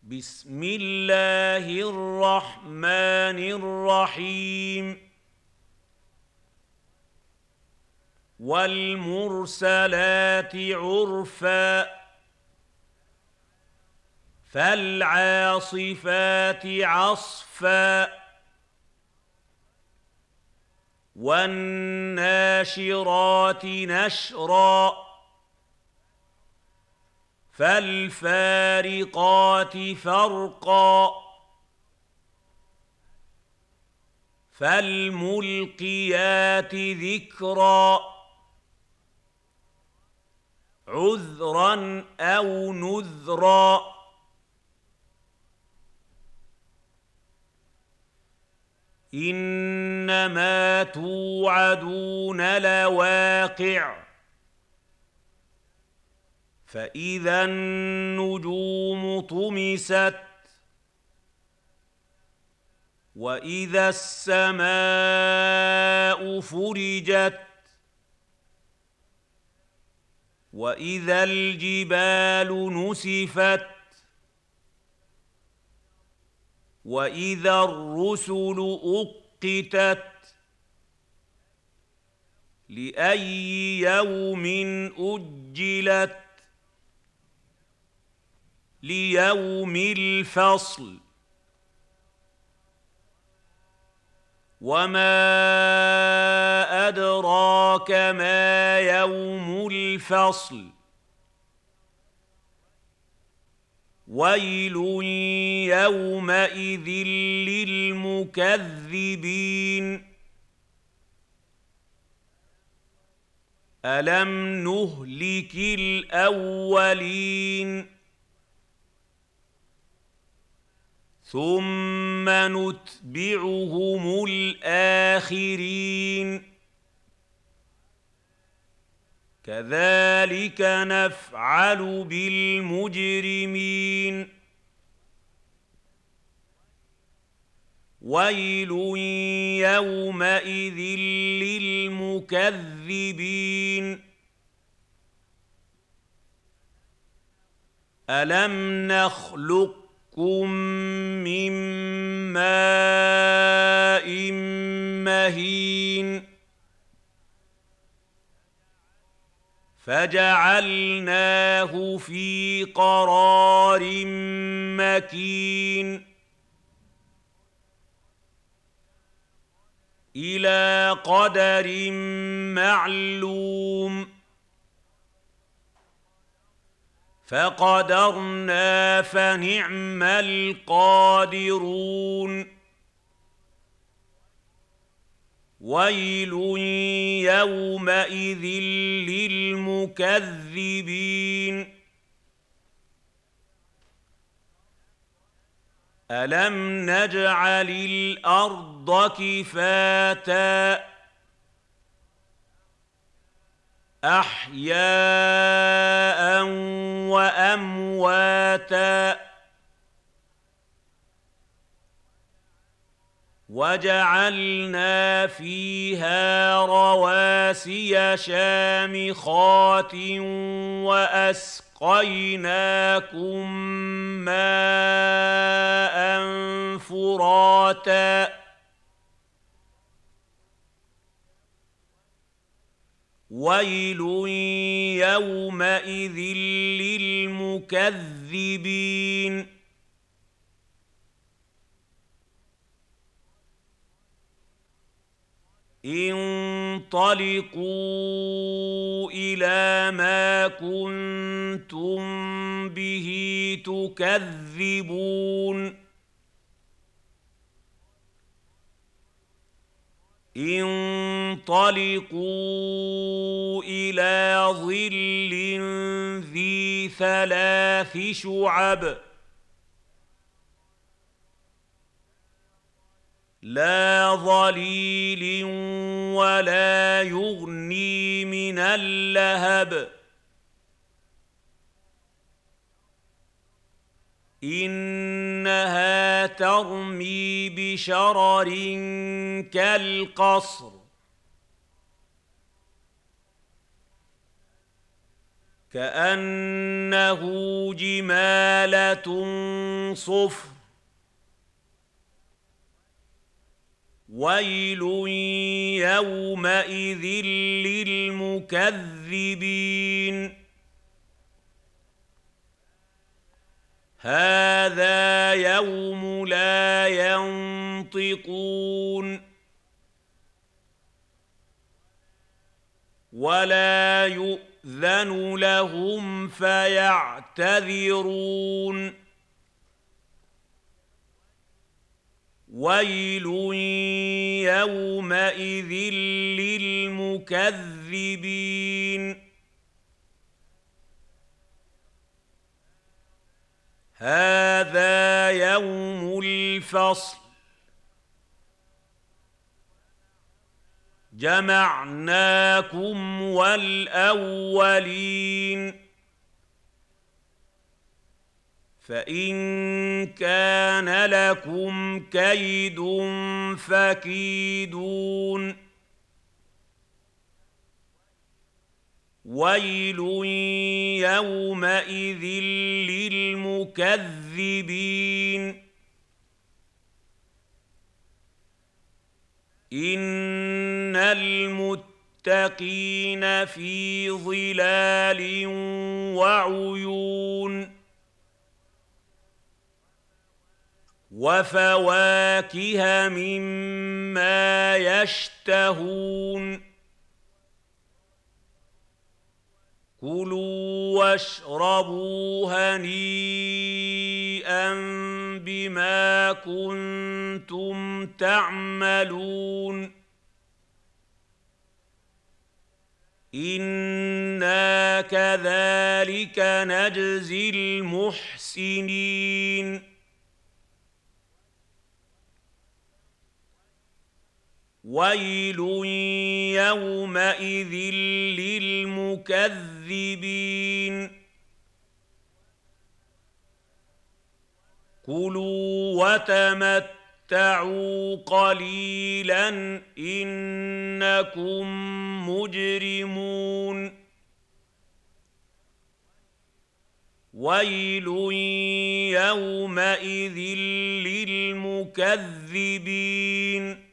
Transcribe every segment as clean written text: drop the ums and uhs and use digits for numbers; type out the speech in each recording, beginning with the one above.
بسم الله الرحمن الرحيم والمرسلات عرفا فالعاصفات عصفا والناشرات نشرا فالفارقات فرقا فالملقيات ذكرا عذرا أو نذرا إنما توعدون لواقع فإذا النجوم طمست وإذا السماء فرجت وإذا الجبال نسفت وإذا الرسل أقتت لأي يوم أجلت ليوم الفصل وما أدراك ما يوم الفصل ويل يومئذ للمكذبين ألم نهلك الأولين ثم نتبعهم الآخرين كذلك نفعل بالمجرمين ويل يومئذ للمكذبين ألم نخلقكم من ماء مهين فجعلناه في قرار مكين إلى قدر معلوم فقدرنا فنعم القادرون ويل يومئذ للمكذبين ألم نجعل الأرض كفاتا أحياء وأمواتا وجعلنا فيها رواسي شامخات وأسقيناكم ماء فراتا ويل يومئذ للمكذبين انطلقوا إلى ما كنتم به تكذبون انطلقوا إلى ظل ذي ثلاث شعب لا ظليل ولا يغني من اللهب إنها ترمي بشرر كالقصر كأنه جمالة صفر ويل يومئذ للمكذبين هذا يوم لا ينطقون ولا يؤذن لهم فيعتذرون ويل يومئذ للمكذبين هذا يوم الفصل جمعناكم والأولين فإن كان لكم كيد فكيدون ويل يومئذ للمكذبين إن المتقين في ظلال وعيون وفواكه مما يشتهون كلوا واشربوا هنيئا بما كنتم تعملون إنا كذلك نجزي المحسنين ويل يومئذ للمكذبين كلوا وتمتعوا قليلا إنكم مجرمون ويل يومئذ للمكذبين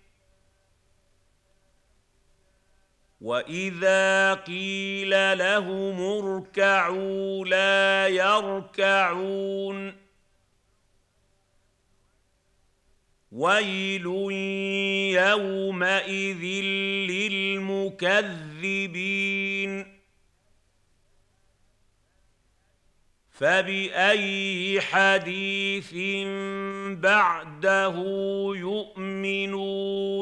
وإذا قيل لهم اركعوا لا يركعون ويل يومئذ للمكذبين فبأي حديث بعده يؤمنون